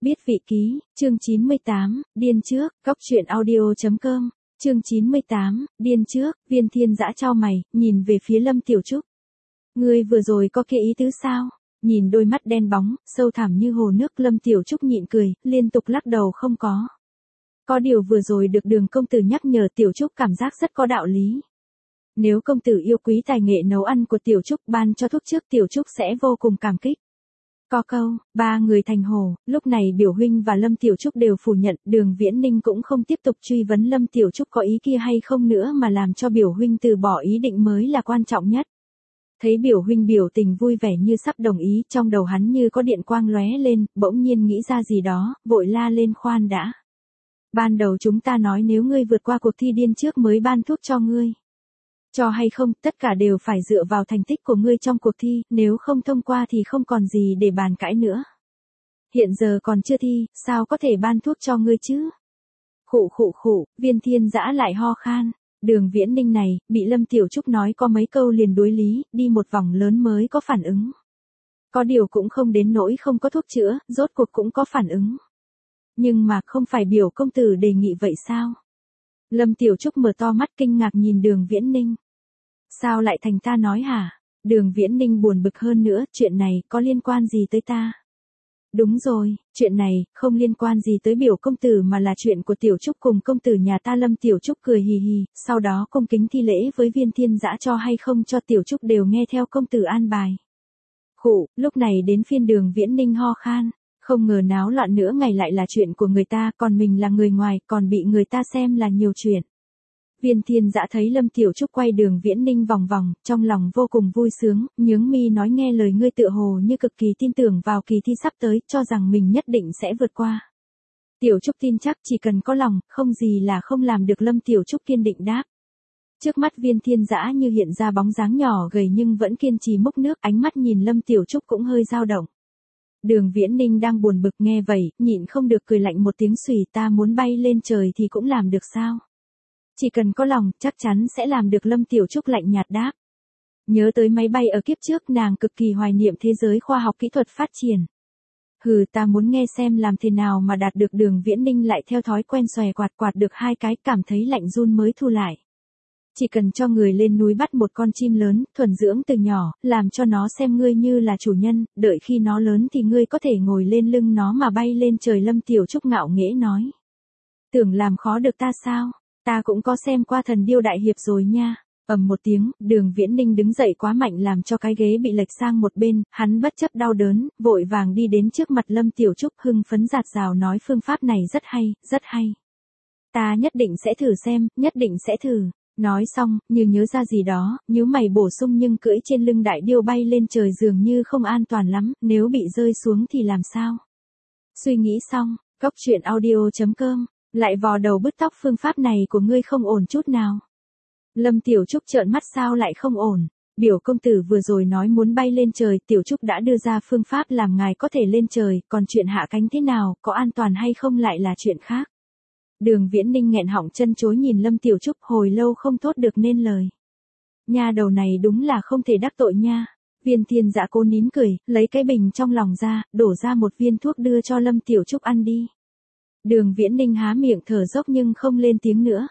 Biết vị ký, chương 98, điên trước, góc truyện audio.com, chương 98, điên trước, Viên Thiên Dã chau mày, nhìn về phía Lâm Tiểu Trúc. Ngươi vừa rồi có cái ý tứ sao? Nhìn đôi mắt đen bóng, sâu thẳm như hồ nước, Lâm Tiểu Trúc nhịn cười, liên tục lắc đầu không có. Có điều vừa rồi được Đường công tử nhắc nhở, Tiểu Trúc cảm giác rất có đạo lý. Nếu công tử yêu quý tài nghệ nấu ăn của Tiểu Trúc, ban cho thuốc trước, Tiểu Trúc sẽ vô cùng cảm kích. Có câu, ba người thành hồ, lúc này Biểu huynh và Lâm Tiểu Trúc đều phủ nhận, Đường Viễn Ninh cũng không tiếp tục truy vấn Lâm Tiểu Trúc có ý kia hay không nữa, mà làm cho Biểu huynh từ bỏ ý định mới là quan trọng nhất. Thấy Biểu huynh biểu tình vui vẻ như sắp đồng ý, trong đầu hắn như có điện quang lóe lên, bỗng nhiên nghĩ ra gì đó, vội la lên, khoan đã. Ban đầu chúng ta nói nếu ngươi vượt qua cuộc thi điên trước mới ban thuốc cho ngươi. Cho hay không, tất cả đều phải dựa vào thành tích của ngươi trong cuộc thi, nếu không thông qua thì không còn gì để bàn cãi nữa. Hiện giờ còn chưa thi, sao có thể ban thuốc cho ngươi chứ? Khụ, Viên Thiên Dã lại ho khan. Đường Viễn Ninh này, bị Lâm Tiểu Trúc nói có mấy câu liền đối lý, đi một vòng lớn mới có phản ứng. Có điều cũng không đến nỗi không có thuốc chữa, rốt cuộc cũng có phản ứng. Nhưng mà không phải Biểu công tử đề nghị vậy sao? Lâm Tiểu Trúc mở to mắt kinh ngạc nhìn Đường Viễn Ninh. Sao lại thành ta nói hả? Đường Viễn Ninh buồn bực hơn nữa, chuyện này có liên quan gì tới ta? Đúng rồi, chuyện này không liên quan gì tới Biểu công tử mà là chuyện của Tiểu Trúc cùng công tử nhà ta. Lâm Tiểu Trúc cười hì hì, sau đó cung kính thi lễ với Viên Thiên Dã, cho hay không cho Tiểu Trúc đều nghe theo công tử an bài. Lúc này đến phiên Đường Viễn Ninh ho khan, không ngờ náo loạn nữa ngày lại là chuyện của người ta, còn mình là người ngoài, còn bị người ta xem là nhiều chuyện. Viên Thiên Dã thấy Lâm Tiểu Trúc quay Đường Viễn Ninh vòng vòng, trong lòng vô cùng vui sướng, nhướng mi nói, nghe lời ngươi tựa hồ như cực kỳ tin tưởng vào kỳ thi sắp tới, cho rằng mình nhất định sẽ vượt qua. Tiểu Trúc tin chắc chỉ cần có lòng, không gì là không làm được. Lâm Tiểu Trúc kiên định đáp. Trước mắt Viên Thiên Dã như hiện ra bóng dáng nhỏ gầy nhưng vẫn kiên trì múc nước, ánh mắt nhìn Lâm Tiểu Trúc cũng hơi dao động. Đường Viễn Ninh đang buồn bực nghe vậy, nhịn không được cười lạnh một tiếng, xùy, ta muốn bay lên trời thì cũng làm được sao? Chỉ cần có lòng, chắc chắn sẽ làm được. Lâm Tiểu Trúc lạnh nhạt đáp. Nhớ tới máy bay ở kiếp trước, nàng cực kỳ hoài niệm thế giới khoa học kỹ thuật phát triển. Ta muốn nghe xem làm thế nào mà đạt được. Đường Viễn Ninh lại theo thói quen xòe quạt được hai cái, cảm thấy lạnh run mới thu lại. Chỉ cần cho người lên núi bắt một con chim lớn, thuần dưỡng từ nhỏ, làm cho nó xem ngươi như là chủ nhân, đợi khi nó lớn thì ngươi có thể ngồi lên lưng nó mà bay lên trời. Lâm Tiểu Trúc ngạo nghễ nói. Tưởng làm khó được ta sao? Ta cũng có xem qua Thần Điêu Đại Hiệp rồi nha. Ầm một tiếng, Đường Viễn Ninh đứng dậy quá mạnh làm cho cái ghế bị lệch sang một bên, hắn bất chấp đau đớn, vội vàng đi đến trước mặt Lâm Tiểu Trúc, hưng phấn rạt rào nói, phương pháp này rất hay, rất hay. Ta nhất định sẽ thử xem, nhất định sẽ thử. Nói xong, như nhớ ra gì đó, nhíu mày bổ sung, nhưng cưỡi trên lưng đại điêu bay lên trời dường như không an toàn lắm, nếu bị rơi xuống thì làm sao? Suy nghĩ xong, góc truyện audio.com, lại vò đầu bứt tóc, phương pháp này của ngươi không ổn chút nào. Lâm Tiểu Trúc trợn mắt, sao lại không ổn? Biểu công tử vừa rồi nói muốn bay lên trời, Tiểu Trúc đã đưa ra phương pháp làm ngài có thể lên trời, còn chuyện hạ cánh thế nào, có an toàn hay không lại là chuyện khác. Đường Viễn Ninh nghẹn họng chân chối nhìn Lâm Tiểu Trúc hồi lâu không thốt được nên lời. Nha đầu này đúng là không thể đắc tội nha. Viên Thiên Dã cố nín cười, lấy cái bình trong lòng ra, đổ ra một viên thuốc đưa cho Lâm Tiểu Trúc ăn đi. Đường Viễn Ninh há miệng thở dốc nhưng không lên tiếng nữa.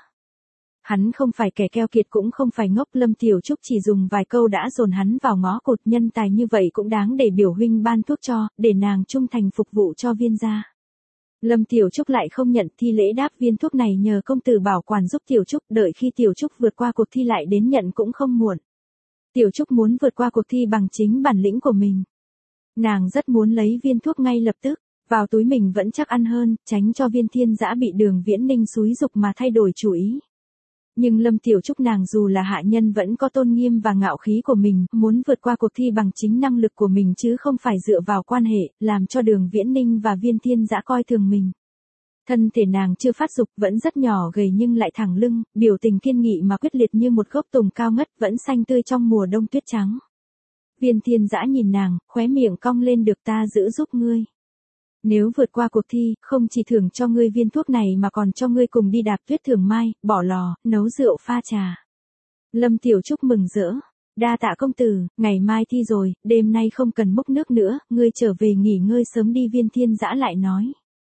Hắn không phải kẻ keo kiệt cũng không phải ngốc, Lâm Tiểu Trúc chỉ dùng vài câu đã dồn hắn vào ngõ cụt, nhân tài như vậy cũng đáng để biểu huynh ban thuốc cho, để nàng trung thành phục vụ cho Viên gia. Lâm Tiểu Trúc lại không nhận, thi lễ đáp, viên thuốc này nhờ công tử bảo quản giúp Tiểu Trúc, đợi khi Tiểu Trúc vượt qua cuộc thi lại đến nhận cũng không muộn. Tiểu Trúc muốn vượt qua cuộc thi bằng chính bản lĩnh của mình. Nàng rất muốn lấy viên thuốc ngay lập tức, vào túi mình vẫn chắc ăn hơn, tránh cho Viên Thiên Dã bị Đường Viễn Ninh xúi giục mà thay đổi chủ ý. Nhưng Lâm Tiểu Trúc nàng dù là hạ nhân vẫn có tôn nghiêm và ngạo khí của mình, muốn vượt qua cuộc thi bằng chính năng lực của mình chứ không phải dựa vào quan hệ, làm cho Đường Viễn Ninh và Viên Thiên Dã coi thường mình. Thân thể nàng chưa phát dục, vẫn rất nhỏ gầy nhưng lại thẳng lưng, biểu tình kiên nghị mà quyết liệt như một gốc tùng cao ngất, vẫn xanh tươi trong mùa đông tuyết trắng. Viên Thiên Dã nhìn nàng, khóe miệng cong lên, được ta giữ giúp ngươi. Nếu vượt qua cuộc thi, không chỉ thưởng cho ngươi viên thuốc này mà còn cho ngươi cùng đi đạp tuyết Thường Mai, bỏ lò, nấu rượu pha trà. Lâm Tiểu Trúc mừng rỡ. Đa tạ công tử, ngày mai thi rồi, đêm nay không cần múc nước nữa, ngươi trở về nghỉ ngơi sớm đi. Viên Thiên Dã lại nói.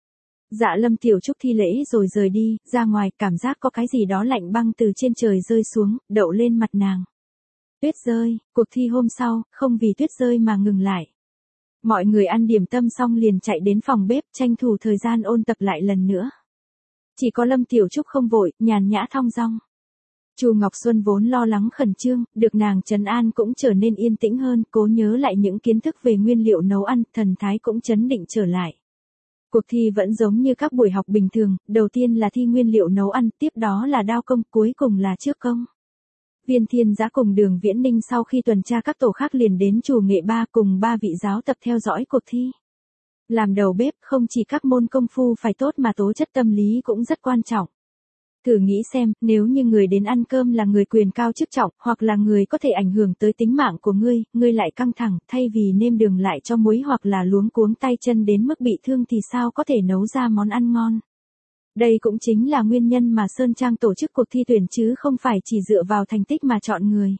Dạ Lâm Tiểu Trúc thi lễ rồi rời đi, ra ngoài cảm giác có cái gì đó lạnh băng từ trên trời rơi xuống, đậu lên mặt nàng. Tuyết rơi, cuộc thi hôm sau, không vì tuyết rơi mà ngừng lại. Mọi người ăn điểm tâm xong liền chạy đến phòng bếp, tranh thủ thời gian ôn tập lại lần nữa. Chỉ có Lâm Tiểu Trúc không vội, nhàn nhã thong dong. Chu Ngọc Xuân vốn lo lắng khẩn trương, được nàng trấn an cũng trở nên yên tĩnh hơn, cố nhớ lại những kiến thức về nguyên liệu nấu ăn, thần thái cũng trấn định trở lại. Cuộc thi vẫn giống như các buổi học bình thường, đầu tiên là thi nguyên liệu nấu ăn, tiếp đó là đao công, cuối cùng là trước công. Viên Thiên Dã cùng Đường Viễn Ninh sau khi tuần tra các tổ khác liền đến Chùa Nghệ Ba cùng 3 vị giáo tập theo dõi cuộc thi. Làm đầu bếp không chỉ các môn công phu phải tốt mà tố chất tâm lý cũng rất quan trọng. Thử nghĩ xem, nếu như người đến ăn cơm là người quyền cao chức trọng, hoặc là người có thể ảnh hưởng tới tính mạng của ngươi lại căng thẳng, thay vì nêm đường lại cho muối hoặc là luống cuống tay chân đến mức bị thương thì sao có thể nấu ra món ăn ngon. Đây cũng chính là nguyên nhân mà Sơn Trang tổ chức cuộc thi tuyển chứ không phải chỉ dựa vào thành tích mà chọn người.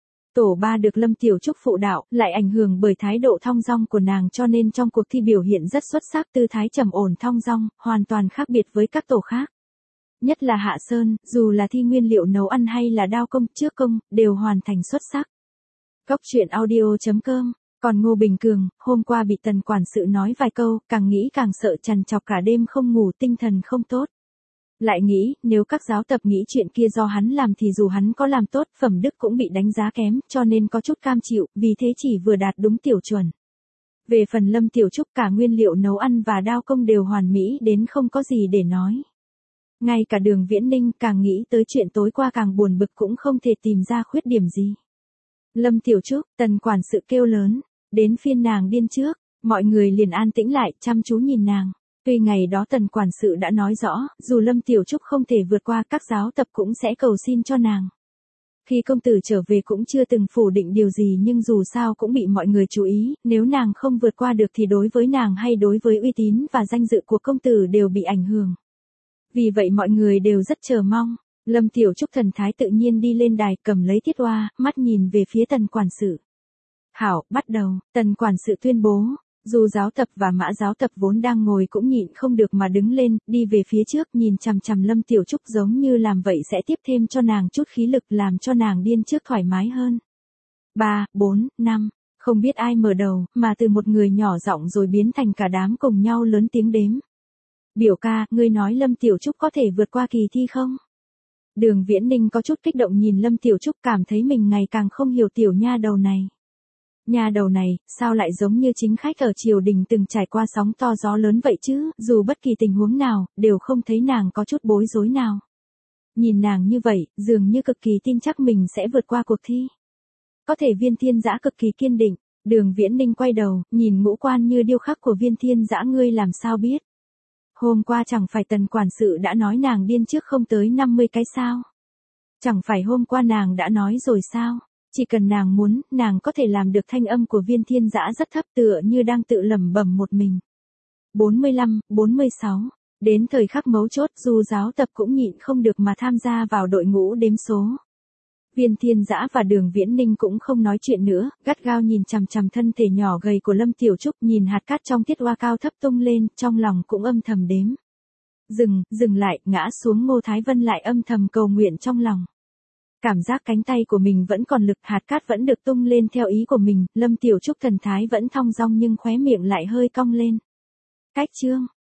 Tổ 3 được Lâm Tiểu Trúc phụ đạo, lại ảnh hưởng bởi thái độ thong dong của nàng cho nên trong cuộc thi biểu hiện rất xuất sắc, tư thái trầm ổn thong dong, hoàn toàn khác biệt với các tổ khác. Nhất là Hạ Sơn, dù là thi nguyên liệu nấu ăn hay là đao công, trước công, đều hoàn thành xuất sắc. Cóc truyện audio.com. Còn Ngô Bình Cường, hôm qua bị Tần quản sự nói vài câu, càng nghĩ càng sợ, trằn trọc cả đêm không ngủ, tinh thần không tốt. Lại nghĩ, nếu các giáo tập nghĩ chuyện kia do hắn làm thì dù hắn có làm tốt, phẩm đức cũng bị đánh giá kém, cho nên có chút cam chịu, vì thế chỉ vừa đạt đúng tiểu chuẩn. Về phần Lâm Tiểu Trúc, cả nguyên liệu nấu ăn và đao công đều hoàn mỹ đến không có gì để nói. Ngay cả Đường Viễn Ninh càng nghĩ tới chuyện tối qua càng buồn bực cũng không thể tìm ra khuyết điểm gì. Lâm Tiểu Trúc, Tần quản sự kêu lớn, đến phiên nàng điên trước, mọi người liền an tĩnh lại, chăm chú nhìn nàng. Tuy ngày đó Tần quản sự đã nói rõ, dù Lâm Tiểu Trúc không thể vượt qua các giáo tập cũng sẽ cầu xin cho nàng. Khi công tử trở về cũng chưa từng phủ định điều gì nhưng dù sao cũng bị mọi người chú ý, nếu nàng không vượt qua được thì đối với nàng hay đối với uy tín và danh dự của công tử đều bị ảnh hưởng. Vì vậy mọi người đều rất chờ mong. Lâm Tiểu Trúc thần thái tự nhiên đi lên đài, cầm lấy thiết oa, mắt nhìn về phía Tần quản sự. Hảo, bắt đầu, Tần quản sự tuyên bố. Dù giáo tập và Mã giáo tập vốn đang ngồi cũng nhịn không được mà đứng lên, đi về phía trước, nhìn chằm chằm Lâm Tiểu Trúc giống như làm vậy sẽ tiếp thêm cho nàng chút khí lực, làm cho nàng điên trước thoải mái hơn. 3, 4, 5, không biết ai mở đầu, mà từ một người nhỏ giọng rồi biến thành cả đám cùng nhau lớn tiếng đếm. Biểu ca, ngươi nói Lâm Tiểu Trúc có thể vượt qua kỳ thi không? Đường Viễn Ninh có chút kích động nhìn Lâm Tiểu Trúc, cảm thấy mình ngày càng không hiểu tiểu nha đầu này. Nha đầu này, sao lại giống như chính khách ở triều đình từng trải qua sóng to gió lớn vậy chứ, dù bất kỳ tình huống nào, đều không thấy nàng có chút bối rối nào. Nhìn nàng như vậy, dường như cực kỳ tin chắc mình sẽ vượt qua cuộc thi. Có thể Viên Thiên Dã cực kỳ kiên định, Đường Viễn Ninh quay đầu, nhìn ngũ quan như điêu khắc của Viên Thiên Dã, ngươi làm sao biết? Hôm qua chẳng phải Tần quản sự đã nói nàng điên trước không tới 50 cái sao? Chẳng phải hôm qua nàng đã nói rồi sao? Chỉ cần nàng muốn, nàng có thể làm được. Thanh âm của Viên Thiên Dã rất thấp tựa như đang tự lẩm bẩm một mình. 45, 46. Đến thời khắc mấu chốt dù giáo tập cũng nhịn không được mà tham gia vào đội ngũ đếm số. Viên Thiên Dã và Đường Viễn Ninh cũng không nói chuyện nữa, gắt gao nhìn chằm chằm thân thể nhỏ gầy của Lâm Tiểu Trúc, nhìn hạt cát trong thiết oa cao thấp tung lên, trong lòng cũng âm thầm đếm. Dừng lại, ngã xuống. Ngô Thái Vân lại âm thầm cầu nguyện trong lòng. Cảm giác cánh tay của mình vẫn còn lực, hạt cát vẫn được tung lên theo ý của mình, Lâm Tiểu Trúc thần thái vẫn thong dong nhưng khóe miệng lại hơi cong lên. Cách chương